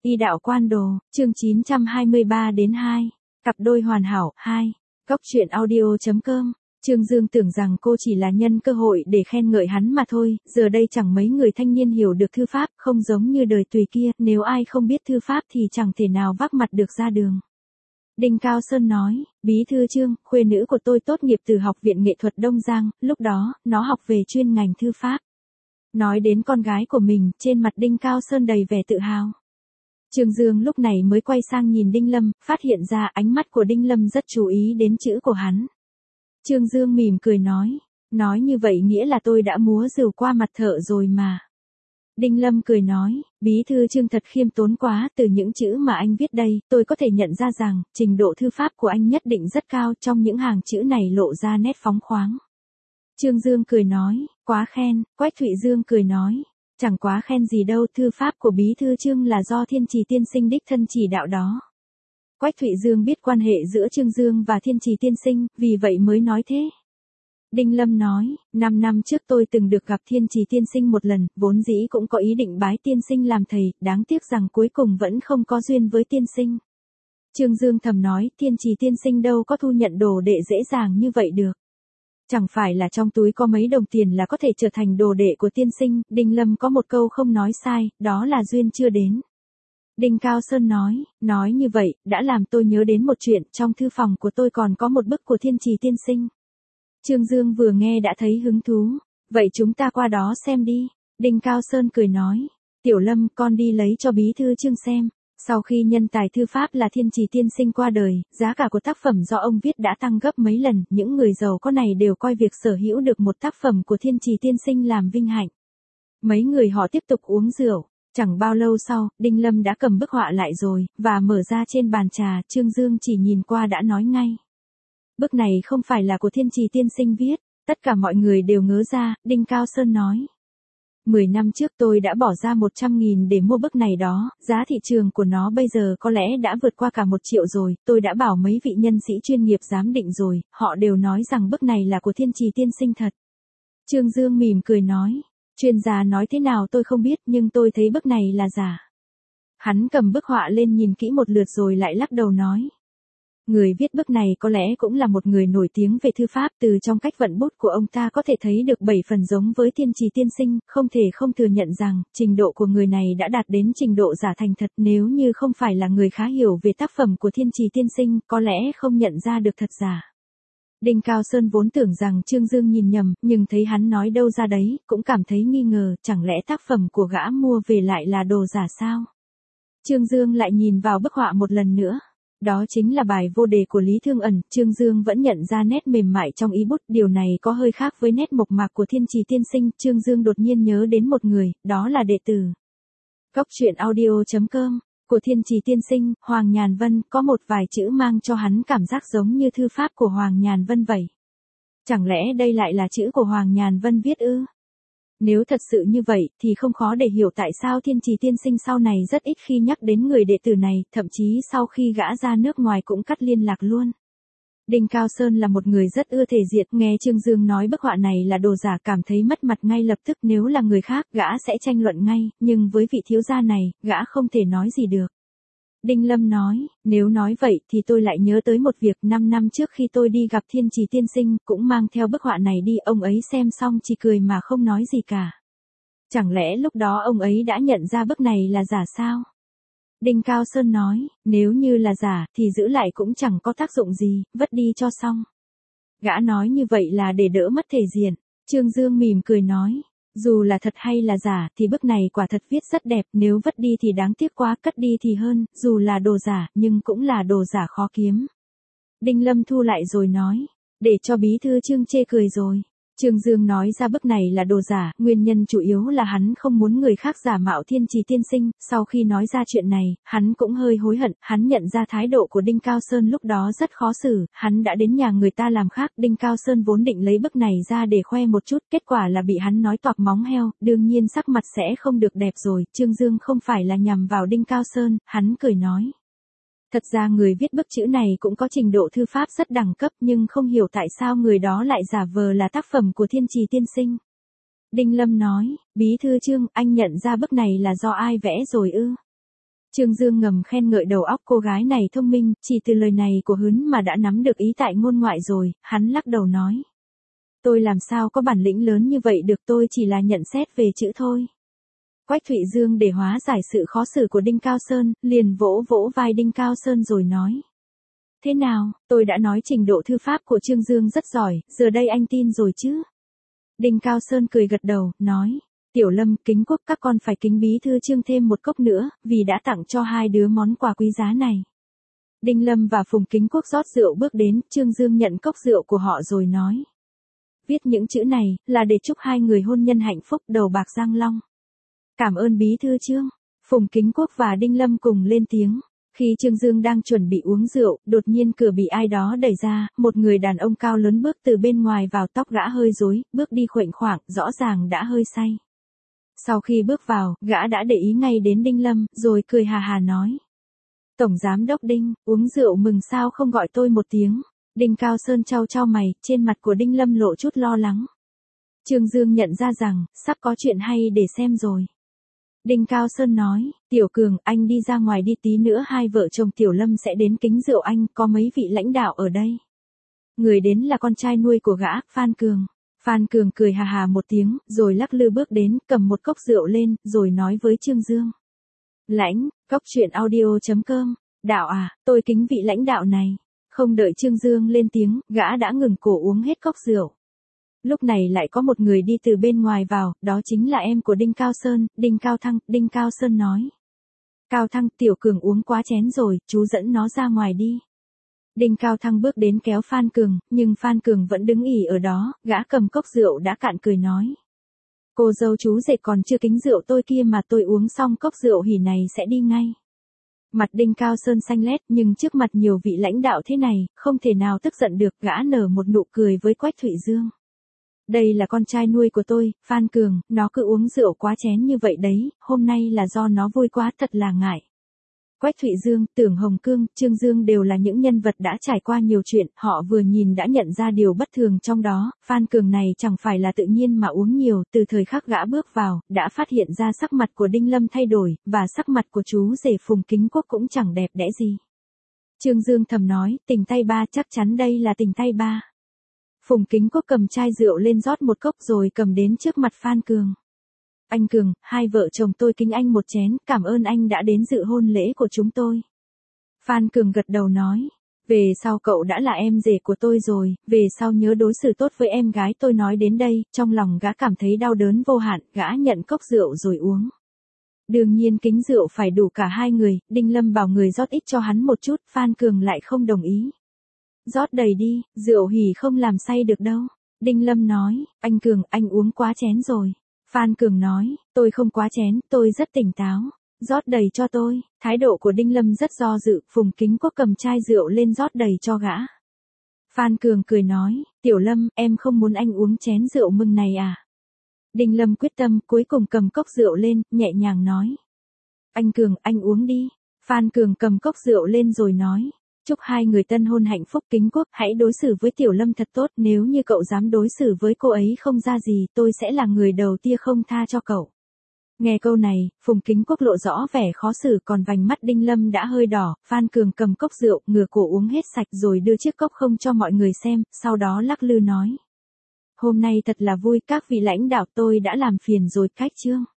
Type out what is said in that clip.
Y đạo quan đồ, chương 923 đến 2. Cặp đôi hoàn hảo, 2. Góc truyện audio.com. Trương Dương tưởng rằng cô chỉ là nhân cơ hội để khen ngợi hắn mà thôi, giờ đây chẳng mấy người thanh niên hiểu được thư pháp, không giống như đời tùy kia, nếu ai không biết thư pháp thì chẳng thể nào vác mặt được ra đường. Đinh Cao Sơn nói, bí thư Trương, khuê nữ của tôi tốt nghiệp từ Học viện Nghệ thuật Đông Giang, lúc đó, nó học về chuyên ngành thư pháp. Nói đến con gái của mình, trên mặt Đinh Cao Sơn đầy vẻ tự hào. Trương Dương lúc này mới quay sang nhìn Đinh Lâm, phát hiện ra ánh mắt của Đinh Lâm rất chú ý đến chữ của hắn. Trương Dương mỉm cười nói như vậy nghĩa là tôi đã múa rìu qua mặt thợ rồi mà. Đinh Lâm cười nói, bí thư Trương thật khiêm tốn quá, từ những chữ mà anh viết đây, tôi có thể nhận ra rằng, trình độ thư pháp của anh nhất định rất cao, trong những hàng chữ này lộ ra nét phóng khoáng. Trương Dương cười nói, quá khen. Quách Thụy Dương cười nói, chẳng quá khen gì đâu, thư pháp của bí thư Trương là do Thiên Trì tiên sinh đích thân chỉ đạo đó. Quách Thụy Dương biết quan hệ giữa Trương Dương và Thiên Trì tiên sinh, vì vậy mới nói thế. Đinh Lâm nói, 5 năm trước tôi từng được gặp Thiên Trì tiên sinh một lần, vốn dĩ cũng có ý định bái tiên sinh làm thầy, đáng tiếc rằng cuối cùng vẫn không có duyên với tiên sinh. Trương Dương thầm nói, Thiên Trì tiên sinh đâu có thu nhận đồ đệ dễ dàng như vậy được. Chẳng phải là trong túi có mấy đồng tiền là có thể trở thành đồ đệ của tiên sinh, Đinh Lâm có một câu không nói sai, đó là duyên chưa đến. Đinh Cao Sơn nói như vậy, đã làm tôi nhớ đến một chuyện, trong thư phòng của tôi còn có một bức của Thiên Trì tiên sinh. Trương Dương vừa nghe đã thấy hứng thú, vậy chúng ta qua đó xem đi. Đinh Cao Sơn cười nói, Tiểu Lâm con đi lấy cho bí thư Trương xem. Sau khi nhân tài thư pháp là Thiên Trì tiên sinh qua đời, giá cả của tác phẩm do ông viết đã tăng gấp mấy lần, những người giàu có này đều coi việc sở hữu được một tác phẩm của Thiên Trì tiên sinh làm vinh hạnh. Mấy người họ tiếp tục uống rượu, chẳng bao lâu sau, Đinh Lâm đã cầm bức họa lại rồi, và mở ra trên bàn trà, Trương Dương chỉ nhìn qua đã nói ngay. Bức này không phải là của Thiên Trì tiên sinh viết, tất cả mọi người đều ngớ ra, Đinh Cao Sơn nói. 10 năm trước tôi đã bỏ ra 100.000 để mua bức này đó, giá thị trường của nó bây giờ có lẽ đã vượt qua cả 1 triệu rồi, tôi đã bảo mấy vị nhân sĩ chuyên nghiệp giám định rồi, họ đều nói rằng bức này là của Thiên Trì tiên sinh thật. Trương Dương mỉm cười nói, chuyên gia nói thế nào tôi không biết nhưng tôi thấy bức này là giả. Hắn cầm bức họa lên nhìn kỹ một lượt rồi lại lắc đầu nói. Người viết bức này có lẽ cũng là một người nổi tiếng về thư pháp, từ trong cách vận bút của ông ta có thể thấy được 7 phần giống với Thiên Trì tiên sinh, không thể không thừa nhận rằng, trình độ của người này đã đạt đến trình độ giả thành thật, nếu như không phải là người khá hiểu về tác phẩm của Thiên Trì tiên sinh, có lẽ không nhận ra được thật giả. Đinh Cao Sơn vốn tưởng rằng Trương Dương nhìn nhầm, nhưng thấy hắn nói đâu ra đấy, cũng cảm thấy nghi ngờ, chẳng lẽ tác phẩm của gã mua về lại là đồ giả sao? Trương Dương lại nhìn vào bức họa một lần nữa. Đó chính là bài vô đề của Lý Thương Ẩn, Trương Dương vẫn nhận ra nét mềm mại trong ý bút, điều này có hơi khác với nét mộc mạc của Thiên Trì tiên sinh, Trương Dương đột nhiên nhớ đến một người, đó là đệ tử. Góc truyện audio.com, của Thiên Trì tiên sinh, Hoàng Nhàn Vân, có một vài chữ mang cho hắn cảm giác giống như thư pháp của Hoàng Nhàn Vân vậy. Chẳng lẽ đây lại là chữ của Hoàng Nhàn Vân viết ư? Nếu thật sự như vậy, thì không khó để hiểu tại sao Thiên Trì tiên sinh sau này rất ít khi nhắc đến người đệ tử này, thậm chí sau khi gã ra nước ngoài cũng cắt liên lạc luôn. Đinh Cao Sơn là một người rất ưa thể diện, nghe Trương Dương nói bức họa này là đồ giả cảm thấy mất mặt ngay lập tức, nếu là người khác, gã sẽ tranh luận ngay, nhưng với vị thiếu gia này, gã không thể nói gì được. Đinh Lâm nói, nếu nói vậy thì tôi lại nhớ tới một việc, 5 năm trước khi tôi đi gặp Thiên Trì tiên sinh, cũng mang theo bức họa này đi, ông ấy xem xong chỉ cười mà không nói gì cả. Chẳng lẽ lúc đó ông ấy đã nhận ra bức này là giả sao? Đinh Cao Sơn nói, nếu như là giả thì giữ lại cũng chẳng có tác dụng gì, vứt đi cho xong. Gã nói như vậy là để đỡ mất thể diện. Trương Dương mỉm cười nói, dù là thật hay là giả thì bức này quả thật viết rất đẹp, nếu vứt đi thì đáng tiếc quá, cất đi thì hơn, dù là đồ giả, nhưng cũng là đồ giả khó kiếm. Đinh Lâm thu lại rồi nói, để cho bí thư Trương chê cười rồi. Trương Dương nói ra bức này là đồ giả, nguyên nhân chủ yếu là hắn không muốn người khác giả mạo Thiên Trì tiên sinh, sau khi nói ra chuyện này, hắn cũng hơi hối hận, hắn nhận ra thái độ của Đinh Cao Sơn lúc đó rất khó xử, hắn đã đến nhà người ta làm khác, Đinh Cao Sơn vốn định lấy bức này ra để khoe một chút, kết quả là bị hắn nói toạc móng heo, đương nhiên sắc mặt sẽ không được đẹp rồi, Trương Dương không phải là nhằm vào Đinh Cao Sơn, hắn cười nói. Thật ra người viết bức chữ này cũng có trình độ thư pháp rất đẳng cấp nhưng không hiểu tại sao người đó lại giả vờ là tác phẩm của Thiên Trì tiên sinh. Đinh Lâm nói, bí thư Trương, anh nhận ra bức này là do ai vẽ rồi ư? Trương Dương ngầm khen ngợi đầu óc cô gái này thông minh, chỉ từ lời này của Hướn mà đã nắm được ý tại ngôn ngoại rồi, hắn lắc đầu nói. Tôi làm sao có bản lĩnh lớn như vậy được, tôi chỉ là nhận xét về chữ thôi. Quách Thụy Dương để hóa giải sự khó xử của Đinh Cao Sơn, liền vỗ vỗ vai Đinh Cao Sơn rồi nói. Thế nào, tôi đã nói trình độ thư pháp của Trương Dương rất giỏi, giờ đây anh tin rồi chứ? Đinh Cao Sơn cười gật đầu, nói. Tiểu Lâm, Kính Quốc, các con phải kính bí thư Trương thêm một cốc nữa, vì đã tặng cho hai đứa món quà quý giá này. Đinh Lâm và Phùng Kính Quốc rót rượu bước đến, Trương Dương nhận cốc rượu của họ rồi nói. Viết những chữ này, là để chúc hai người hôn nhân hạnh phúc, đầu bạc răng long. Cảm ơn bí thư Trương. Phùng Kính Quốc và Đinh Lâm cùng lên tiếng. Khi Trương Dương đang chuẩn bị uống rượu, đột nhiên cửa bị ai đó đẩy ra, một người đàn ông cao lớn bước từ bên ngoài vào, tóc gã hơi rối, bước đi khuệnh khoạng, rõ ràng đã hơi say. Sau khi bước vào, gã đã để ý ngay đến Đinh Lâm, rồi cười hà hà nói. Tổng Giám đốc Đinh, uống rượu mừng sao không gọi tôi một tiếng. Đinh Cao Sơn chau chau mày, trên mặt của Đinh Lâm lộ chút lo lắng. Trương Dương nhận ra rằng, sắp có chuyện hay để xem rồi. Đinh Cao Sơn nói, Tiểu Cường, anh đi ra ngoài đi, tí nữa hai vợ chồng Tiểu Lâm sẽ đến kính rượu anh, có mấy vị lãnh đạo ở đây. Người đến là con trai nuôi của gã, Phan Cường. Phan Cường cười hà hà một tiếng, rồi lắc lư bước đến, cầm một cốc rượu lên, rồi nói với Trương Dương. Lãnh, cốc truyện audio.com, đạo à, tôi kính vị lãnh đạo này. Không đợi Trương Dương lên tiếng, gã đã ngừng cổ uống hết cốc rượu. Lúc này lại có một người đi từ bên ngoài vào, đó chính là em của Đinh Cao Sơn, Đinh Cao Thăng. Đinh Cao Sơn nói. Cao Thăng, Tiểu Cường uống quá chén rồi, chú dẫn nó ra ngoài đi. Đinh Cao Thăng bước đến kéo Phan Cường, nhưng Phan Cường vẫn đứng ỉ ở đó, gã cầm cốc rượu đã cạn cười nói. Cô dâu chú rể còn chưa kính rượu tôi kia mà, tôi uống xong cốc rượu hỉ này sẽ đi ngay. Mặt Đinh Cao Sơn xanh lét, nhưng trước mặt nhiều vị lãnh đạo thế này, không thể nào tức giận được, gã nở một nụ cười với Quách Thụy Dương. Đây là con trai nuôi của tôi, Phan Cường, nó cứ uống rượu quá chén như vậy đấy, hôm nay là do nó vui quá, thật là ngại. Quách Thụy Dương, Tưởng Hồng Cương, Trương Dương đều là những nhân vật đã trải qua nhiều chuyện, họ vừa nhìn đã nhận ra điều bất thường trong đó, Phan Cường này chẳng phải là tự nhiên mà uống nhiều, từ thời khắc gã bước vào, đã phát hiện ra sắc mặt của Đinh Lâm thay đổi, và sắc mặt của chú rể Phùng Kính Quốc cũng chẳng đẹp đẽ gì. Trương Dương thầm nói, tình tay ba, chắc chắn đây là tình tay ba. Phùng Kính Quốc cầm chai rượu lên rót một cốc rồi cầm đến trước mặt Phan Cường. Anh Cường, hai vợ chồng tôi kính anh một chén, cảm ơn anh đã đến dự hôn lễ của chúng tôi. Phan Cường gật đầu nói, về sau cậu đã là em rể của tôi rồi, về sau nhớ đối xử tốt với em gái tôi. Nói đến đây, trong lòng gã cảm thấy đau đớn vô hạn, gã nhận cốc rượu rồi uống. Đương nhiên kính rượu phải đủ cả hai người, Đinh Lâm bảo người rót ít cho hắn một chút, Phan Cường lại không đồng ý. Rót đầy đi, rượu hỉ không làm say được đâu. Đinh Lâm nói, anh Cường, anh uống quá chén rồi. Phan Cường nói, tôi không quá chén, tôi rất tỉnh táo. Rót đầy cho tôi. Thái độ của Đinh Lâm rất do dự, Phùng Kính Quốc cầm chai rượu lên rót đầy cho gã. Phan Cường cười nói, Tiểu Lâm, em không muốn anh uống chén rượu mừng này à? Đinh Lâm quyết tâm, cuối cùng cầm cốc rượu lên, nhẹ nhàng nói. Anh Cường, anh uống đi. Phan Cường cầm cốc rượu lên rồi nói. Chúc hai người tân hôn hạnh phúc. Kính Quốc, hãy đối xử với Tiểu Lâm thật tốt, nếu như cậu dám đối xử với cô ấy không ra gì, tôi sẽ là người đầu tiên không tha cho cậu. Nghe câu này, Phùng Kính Quốc lộ rõ vẻ khó xử, còn vành mắt Đinh Lâm đã hơi đỏ. Phan Cường cầm cốc rượu, ngửa cổ uống hết sạch rồi đưa chiếc cốc không cho mọi người xem, sau đó lắc lư nói. Hôm nay thật là vui, các vị lãnh đạo, tôi đã làm phiền rồi, khách Trương.